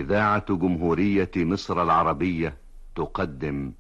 إذاعة جمهورية مصر العربية تقدم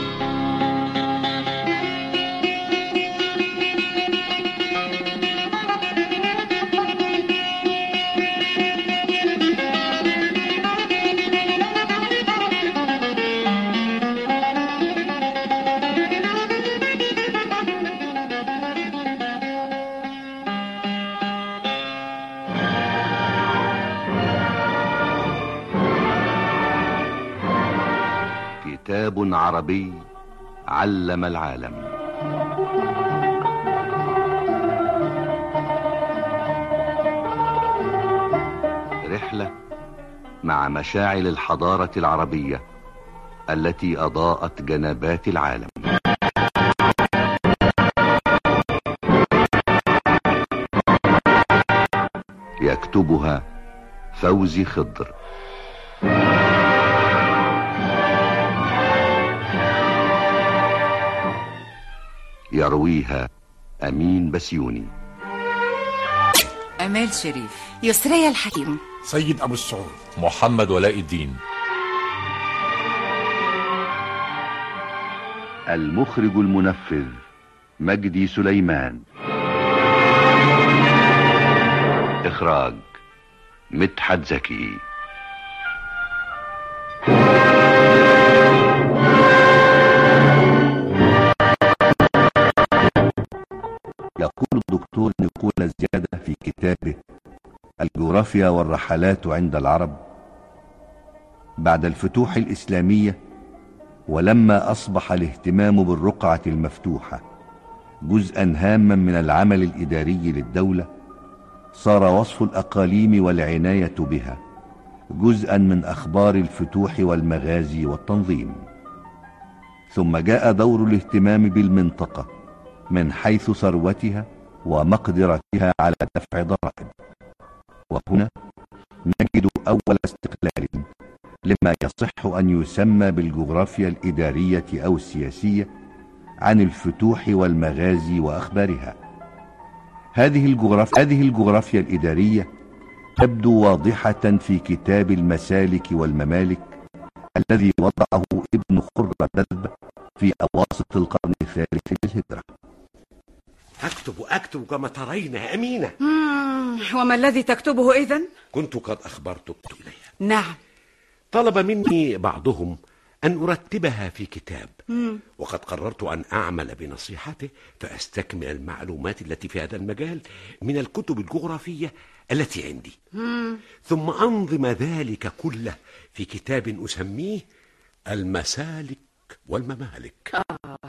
كتاب عربي علم العالم. رحلة مع مشاعل الحضارة العربية التي أضاءت جنبات العالم. يكتبها فوزي خضر، يرويها أمين بسيوني. أمال شريف، يسرية الحكيم، سيد أبو السعود، محمد ولاء الدين. المخرج المنفذ مجدي سليمان. إخراج مدحت زكي. يقول الدكتور نيكولا زيادة في كتابه الجغرافيا والرحلات عند العرب: بعد الفتوح الإسلامية، ولما أصبح الاهتمام بالرقعة المفتوحة جزءا هاما من العمل الإداري للدولة، صار وصف الأقاليم والعناية بها جزءا من أخبار الفتوح والمغازي والتنظيم. ثم جاء دور الاهتمام بالمنطقة من حيث ثروتها ومقدرتها على دفع ضرائب، وهنا نجد أول استقلال لما يصح أن يسمى بالجغرافيا الإدارية أو السياسية عن الفتوح والمغازي وأخبارها. هذه الجغرافيا الإدارية تبدو واضحة في كتاب المسالك والممالك الذي وضعه ابن خرددبة في أواسط القرن الثالث للهجرة. أكتب كما ترين يا أمينة. وما الذي تكتبه إذن؟ كنت قد أخبرتك إليها. نعم. طلب مني بعضهم أن أرتبها في كتاب، وقد قررت أن أعمل بنصيحته فأستكمل المعلومات التي في هذا المجال من الكتب الجغرافية التي عندي، ثم أنظم ذلك كله في كتاب أسميه المسالك والممالك.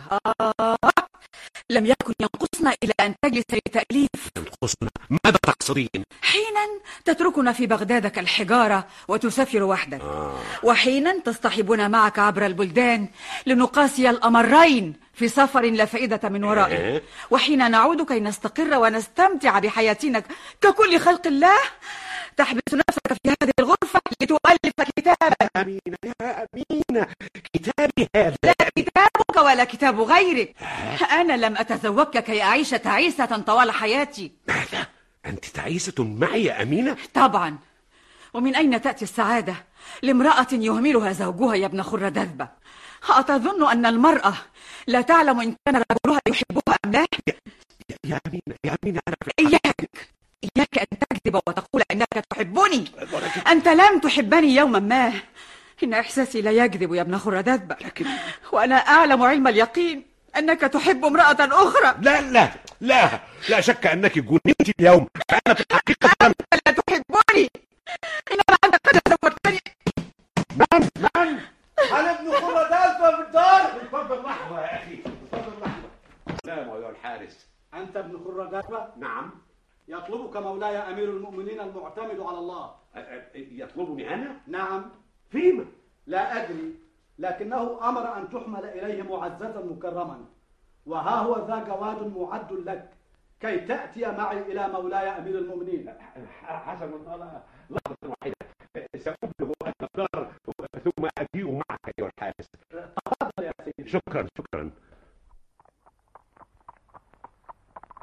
لم يكن ينقصنا إلى أن تجلس لتأليف. ينقصنا؟ ماذا تقصدين؟ حينا تتركنا في بغداد كالحجارة وتسافر وحدك، وحينا تصطحبنا معك عبر البلدان لنقاسي الأمرين في سفر لا فائدة من ورائه، وحين نعود كي نستقر ونستمتع بحياتنا ككل خلق الله تحبس نفسك في هذه الغرفة لتؤلف كتابا. أمينة يا أمينة، كتابي هذا لا كتابك ولا كتاب غيرك. أنا لم أتزوجك كي أعيش تعيسة طوال حياتي. ماذا؟ أنت تعيسة معي يا أمينة؟ طبعا. ومن أين تأتي السعادة لامرأة يهملها زوجها يا ابن خرددبة؟ أتظن أن المرأة لا تعلم إن كان رجلها يحبها أم لا؟ يا أمينة أنا إياك أن تكذب وتقول إنك تحبني. أنت لم تحبني يوما ما. إن إحساسي لا يكذب يا ابن خرددبة، وأنا أعلم علم اليقين أنك تحب امرأة أخرى. لا شك أنك جننت اليوم، فأنا في الحقيقة أنت لا تحبني، إنما أنت قد زوجتني. من؟ أنا ابن خرددبة بالدار. اتفضل لحظة يا أخي، اتفضل لحظة. سلام أيها الحارس. أنت ابن خرددبة؟ نعم. يطلبك مولاي أمير المؤمنين المعتمد على الله. يطلبني أنا؟ نعم. فيما؟ لا أدري، لكنه أمر أن تحمل إليه معززا مكرما، وها هو ذا جواد معد لك كي تأتي معي إلى مولاي أمير المؤمنين. حسنا، لحظة واحدة، سأبلغ الدار ثم أجيء معك أيها الحارس. تفضل يا سيدي. شكرا.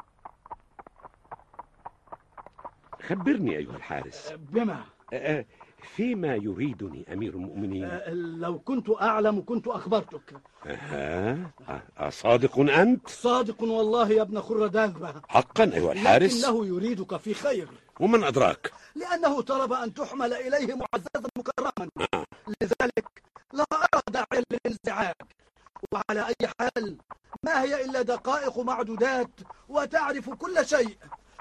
خبرني أيها الحارس. بما؟ فيما يريدني أمير المؤمنين؟ لو كنت أعلم كنت أخبرتك. أصادق أنت؟ صادق والله يا ابن خردادبة. حقا أيها الحارس؟ لكنه يريدك في خير. ومن أدراك؟ لأنه طلب أن تحمل إليه معززا مكرما. لذلك لا أرى داعيا للانزعاج. وعلى أي حال ما هي إلا دقائق معدودات وتعرف كل شيء.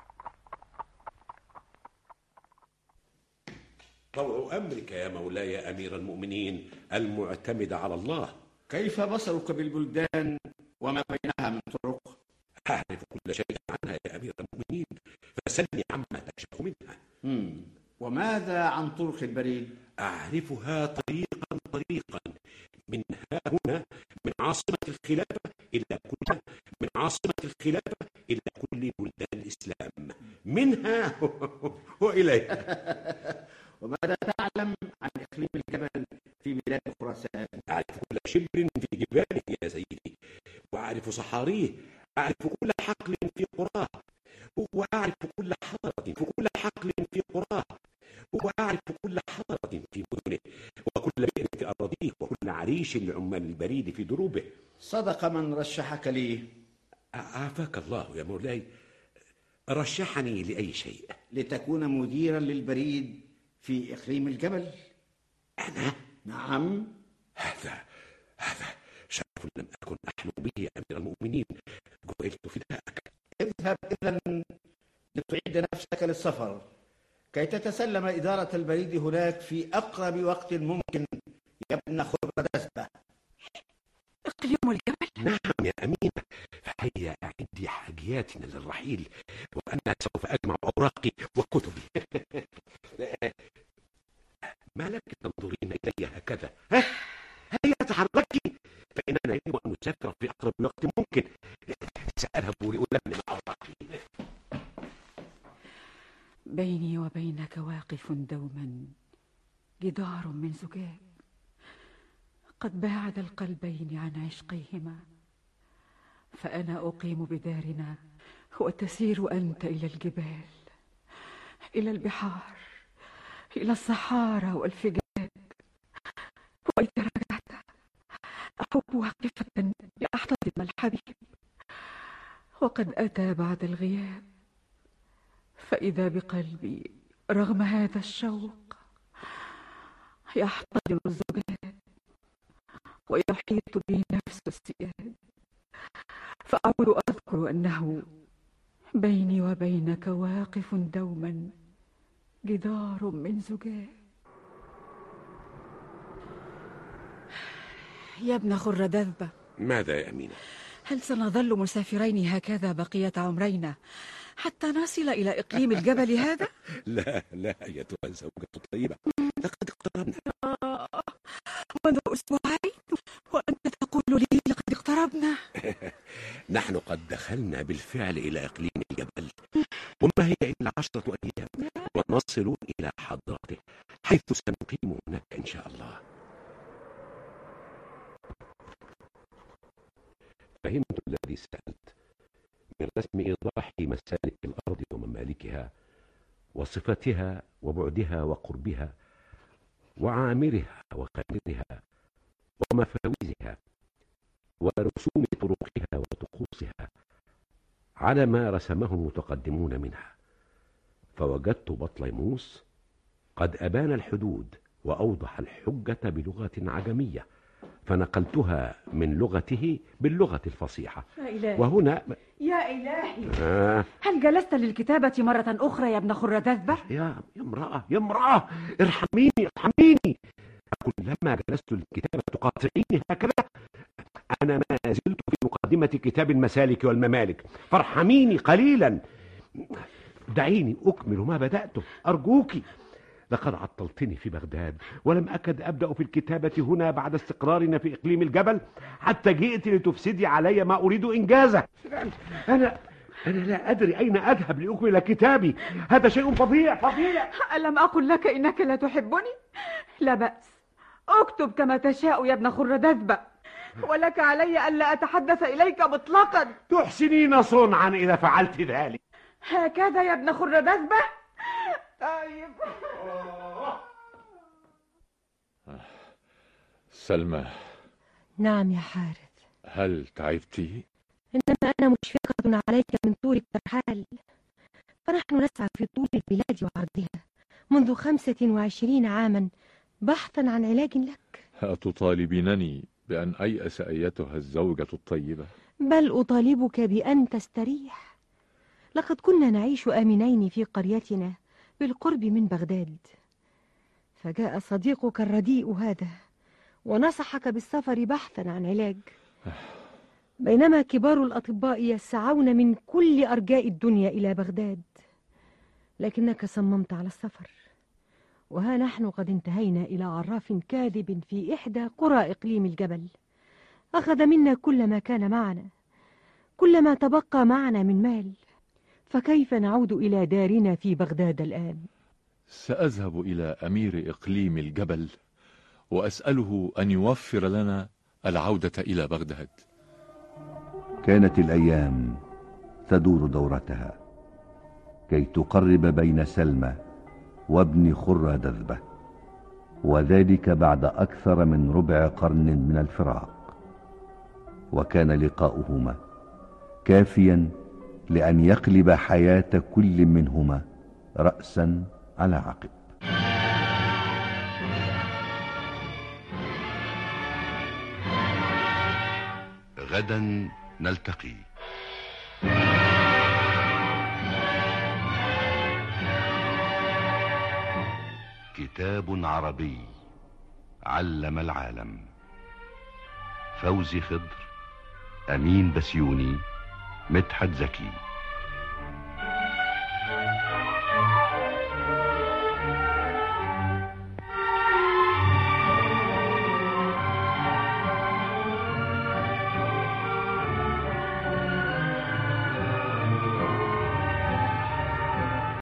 طوع أمرك يا مولاي أمير المؤمنين المعتمد على الله. كيف بصرك بالبلدان وما بينها من طرق؟ أعرف كل شيء عنها يا أمير المؤمنين، فسلني عما تكشف منها. وماذا عن طرق البريد؟ أعرفها طريقا طريقا، من ها هنا من عاصمة الخلافة إلى كلها، من عاصمة الخلافة إلى كل بلدان الإسلام، منها وإليها. وماذا تعلم عن إقليم الجبل في بلاد خراسان؟ أعرف كل شبر في جباله يا سيدي، وأعرف صحاريه، أعرف كل حقل في قراه، وأعرف كل حقل في قراه، وأعرف كل حضرة في مدنه، وكل بئر في أراضيه، وكل عريش لعمال البريد في دروبه. صدق من رشحك لي. عافاك الله يا مولاي. رشحني لأي شيء؟ لتكون مديرا للبريد في إقليم الجبل. أنا؟ نعم. هذا شرف لم أكن أحلم به يا أمير المؤمنين. جعلت فداءك. اذهب إذن لتعد نفسك للسفر كي تتسلم إدارة البريد هناك في أقرب وقت ممكن يا ابن خردادبة. إقليم الجبل؟ نعم يا أمينة، فهيا عندي حاجياتنا للرحيل، وأنا سوف أجمع أوراقي وكتبي. ما لك تنظرين إلي هكذا؟ هيا تحركي، فإننا يجب أن نسافر في أقرب وقت ممكن. سأذهب لألملم أوراقي. بيني وبينك واقف دوما جدار من زجاج، قد باعد القلبين عن عشقيهما، فأنا أقيم بدارنا وتسير أنت إلى الجبال، إلى البحار، إلى الصحارى والفجاج. وإذا رجعت أحب واقفة لأحتضن الحبيب، وقد أتى بعد الغياب، فإذا بقلبي رغم هذا الشوق يحتضن الزجاج ويحيط بي نفس السياد، فأعود أذكر أنه بيني وبينك واقف دوما جدار من زجاج. يا ابن خردادبة. ماذا يا أمينة؟ هل سنظل مسافرين هكذا بقية عمرينا حتى نصل إلى إقليم الجبل هذا؟ لا أيتها الزوجة الطيبة، لقد اقتربنا. منذ أسبوعين وأنت تقول لي لقد اقتربنا. نحن قد دخلنا بالفعل إلى إقليم الجبل، وما هي إلا 10 أيام ونصل إلى حضرته، حيث سنقيم هناك إن شاء الله. فهمت الذي سألت من رسم إيضاح مسالك الأرض وممالكها وصفتها وبعدها وقربها وعامرها وخامرها ومفاوزها ورسوم طرقها وطقوسها على ما رسمه المتقدمون منها. فوجدت بطليموس قد أبان الحدود وأوضح الحجة بلغة عجمية، فنقلتها من لغته باللغة الفصيحة. يا إلهي. وهنا يا إلهي. هل جلست للكتابة مرة أخرى يا ابن خردادبة؟ يا امرأة ارحميني. كلما جلست للكتابة تقاطعيني هكذا. أنا ما زلت في مقدمة كتاب المسالك والممالك، فارحميني قليلا. دعيني أكمل ما بدأته أرجوك. لقد عطلتني في بغداد ولم أكد أبدأ في الكتابة هنا بعد استقرارنا في إقليم الجبل، حتى جئت لتفسدي علي ما أريد إنجازه. أنا لا أدري أين أذهب لأكمل كتابي. هذا شيء فظيع. ألم أقل لك إنك لا تحبني؟ لا بأس، اكتب كما تشاء يا ابن خردادبة، ولك علي ألا أتحدث إليك مطلقا. تحسنين صنعا إذا فعلت ذلك. هكذا يا ابن خردادبة؟ طيب. سلمى. نعم يا حارث. هل تعبت؟ إنما أنا مشفقة عليك من طول الترحال، فنحن نسعى في طول البلاد وعرضها منذ 25 عاما بحثا عن علاج لك. أتطالبينني بأن أيأس أيتها الزوجة الطيبة؟ بل أطالبك بأن تستريح. لقد كنا نعيش آمنين في قريتنا بالقرب من بغداد، فجاء صديقك الرديء هذا ونصحك بالسفر بحثا عن علاج، بينما كبار الأطباء يسعون من كل أرجاء الدنيا إلى بغداد، لكنك صممت على السفر. وها نحن قد انتهينا إلى عراف كاذب في إحدى قرى إقليم الجبل، أخذ منا كل ما كان معنا، كل ما تبقى معنا من مال، فكيف نعود إلى دارنا في بغداد الآن؟ سأذهب إلى أمير إقليم الجبل وأسأله أن يوفر لنا العودة إلى بغداد. كانت الأيام تدور دورتها كي تقرب بين سلمى وابن خرادذبة، وذلك بعد أكثر من ربع قرن من الفراق، وكان لقاؤهما كافيا لأن يقلب حياة كل منهما رأسا على عقب. غدا نلتقي. كتاب عربي علم العالم. فوزي خضر، أمين بسيوني، مدحت زكي.